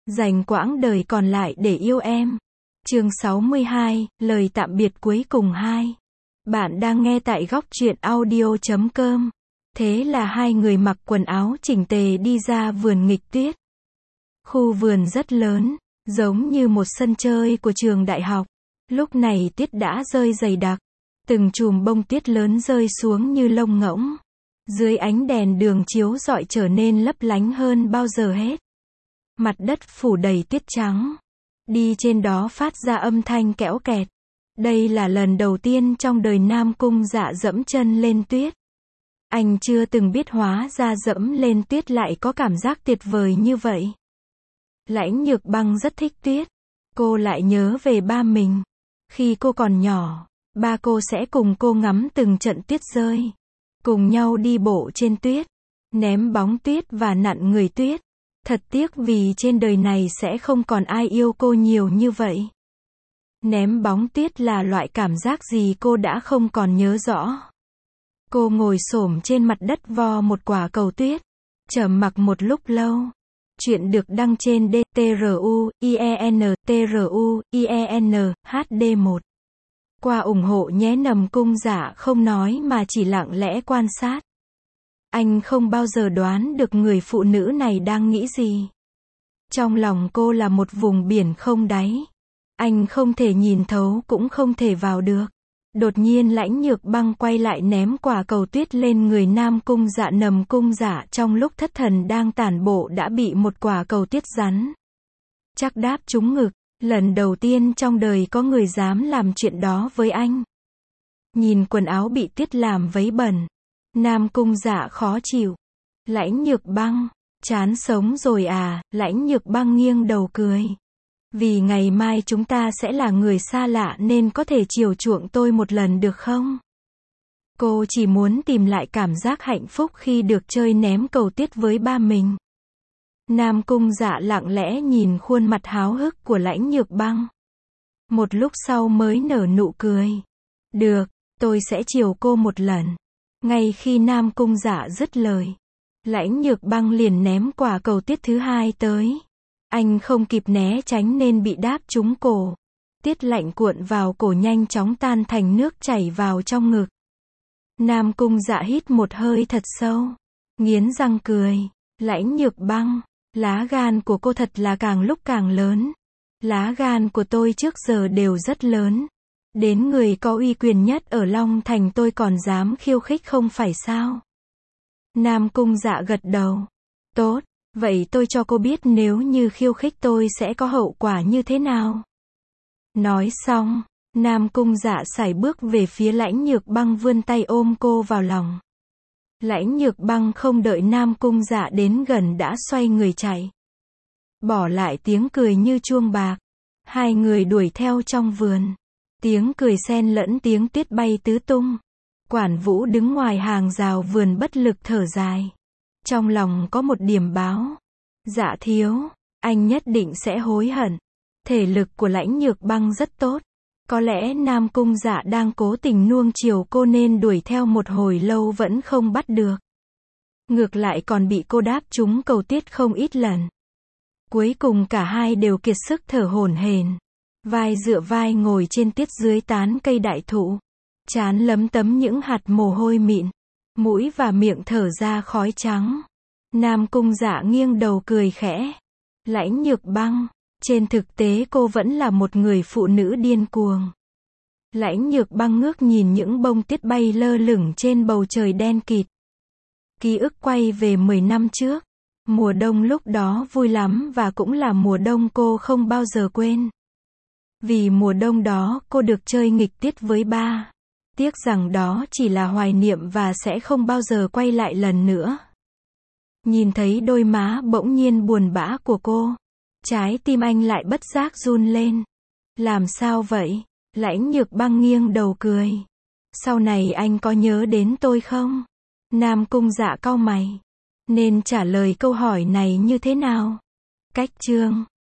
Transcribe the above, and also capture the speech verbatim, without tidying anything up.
dành quãng đời còn lại để yêu em. Chương sáu mươi hai, lời tạm biệt cuối cùng hai. Bạn đang nghe tại góc truyện audio chấm com. Thế là hai người mặc quần áo chỉnh tề đi ra vườn nghịch tuyết. Khu vườn rất lớn, giống như một sân chơi của trường đại học. Lúc này tuyết đã rơi dày đặc, từng chùm bông tuyết lớn rơi xuống như lông ngỗng. Dưới ánh đèn đường chiếu rọi trở nên lấp lánh hơn bao giờ hết. Mặt đất phủ đầy tuyết trắng. Đi trên đó phát ra âm thanh kẽo kẹt. Đây là lần đầu tiên trong đời Nam Cung Dạ dẫm chân lên tuyết. Anh chưa từng biết hóa ra dẫm lên tuyết lại có cảm giác tuyệt vời như vậy. Lãnh Nhược Băng rất thích tuyết. Cô lại nhớ về ba mình. Khi cô còn nhỏ, ba cô sẽ cùng cô ngắm từng trận tuyết rơi. Cùng nhau đi bộ trên tuyết, ném bóng tuyết và nặn người tuyết. Thật tiếc vì trên đời này sẽ không còn ai yêu cô nhiều như vậy. Ném bóng tuyết là loại cảm giác gì cô đã không còn nhớ rõ. Cô ngồi xổm trên mặt đất vo một quả cầu tuyết, trầm mặc một lúc lâu. Chuyện được đăng trên D T R U I E N T R U I E N H D một. Qua ủng hộ nhé. Nằm Cung Dạ không nói mà chỉ lặng lẽ quan sát. Anh không bao giờ đoán được người phụ nữ này đang nghĩ gì. Trong lòng cô là một vùng biển không đáy. Anh không thể nhìn thấu cũng không thể vào được. Đột nhiên Lãnh Nhược Băng quay lại ném quả cầu tuyết lên người Nam Cung Dạ. Nằm Cung Dạ trong lúc thất thần đang tản bộ đã bị một quả cầu tuyết rắn chắc đáp trúng ngực. Lần đầu tiên trong đời có người dám làm chuyện đó với anh. Nhìn quần áo bị tuyết làm vấy bẩn, Nam Cung Dạ khó chịu. Lãnh Nhược Băng, chán sống rồi à? Lãnh Nhược Băng nghiêng đầu cười. Vì ngày mai chúng ta sẽ là người xa lạ nên có thể chiều chuộng tôi một lần được không? Cô chỉ muốn tìm lại cảm giác hạnh phúc khi được chơi ném cầu tuyết với ba mình. Nam Cung Dạ lặng lẽ nhìn khuôn mặt háo hức của Lãnh Nhược Băng. Một lúc sau mới nở nụ cười. Được, tôi sẽ chiều cô một lần. Ngay khi Nam Cung Dạ dứt lời, Lãnh Nhược Băng liền ném quả cầu tuyết thứ hai tới. Anh không kịp né tránh nên bị đáp trúng cổ. Tuyết lạnh cuộn vào cổ nhanh chóng tan thành nước chảy vào trong ngực. Nam Cung Dạ hít một hơi thật sâu, nghiến răng cười. Lãnh Nhược Băng, lá gan của cô thật là càng lúc càng lớn. Lá gan của tôi trước giờ đều rất lớn. Đến người có uy quyền nhất ở Long Thành tôi còn dám khiêu khích không phải sao? Nam Cung Dạ gật đầu. Tốt, vậy tôi cho cô biết nếu như khiêu khích tôi sẽ có hậu quả như thế nào. Nói xong, Nam Cung Dạ sải bước về phía Lãnh Nhược Băng vươn tay ôm cô vào lòng. Lãnh Nhược Băng không đợi Nam Cung Dạ đến gần đã xoay người chạy. Bỏ lại tiếng cười như chuông bạc. Hai người đuổi theo trong vườn. Tiếng cười xen lẫn tiếng tuyết bay tứ tung. Quản Vũ đứng ngoài hàng rào vườn bất lực thở dài. Trong lòng có một điểm báo. Dạ thiếu, anh nhất định sẽ hối hận. Thể lực của Lãnh Nhược Băng rất tốt. Có lẽ Nam Cung Dạ đang cố tình nuông chiều cô nên đuổi theo một hồi lâu vẫn không bắt được. Ngược lại còn bị cô đáp trúng cầu tuyết không ít lần. Cuối cùng cả hai đều kiệt sức thở hổn hển. Vai dựa vai ngồi trên tuyết dưới tán cây đại thụ. Trán lấm tấm những hạt mồ hôi mịn. Mũi và miệng thở ra khói trắng. Nam Cung Dạ nghiêng đầu cười khẽ. Lãnh Nhược Băng, trên thực tế cô vẫn là một người phụ nữ điên cuồng. Lãnh Nhược Băng ngước nhìn những bông tuyết bay lơ lửng trên bầu trời đen kịt. Ký ức quay về mười năm trước. Mùa đông lúc đó vui lắm và cũng là mùa đông cô không bao giờ quên. Vì mùa đông đó cô được chơi nghịch tuyết với ba. Tiếc rằng đó chỉ là hoài niệm và sẽ không bao giờ quay lại lần nữa. Nhìn thấy đôi má bỗng nhiên buồn bã của cô, trái tim anh lại bất giác run lên. Làm sao vậy? Lãnh Nhược Băng nghiêng đầu cười. Sau này anh có nhớ đến tôi không? Nam Cung Dạ cau mày. Nên trả lời câu hỏi này như thế nào? Cách chương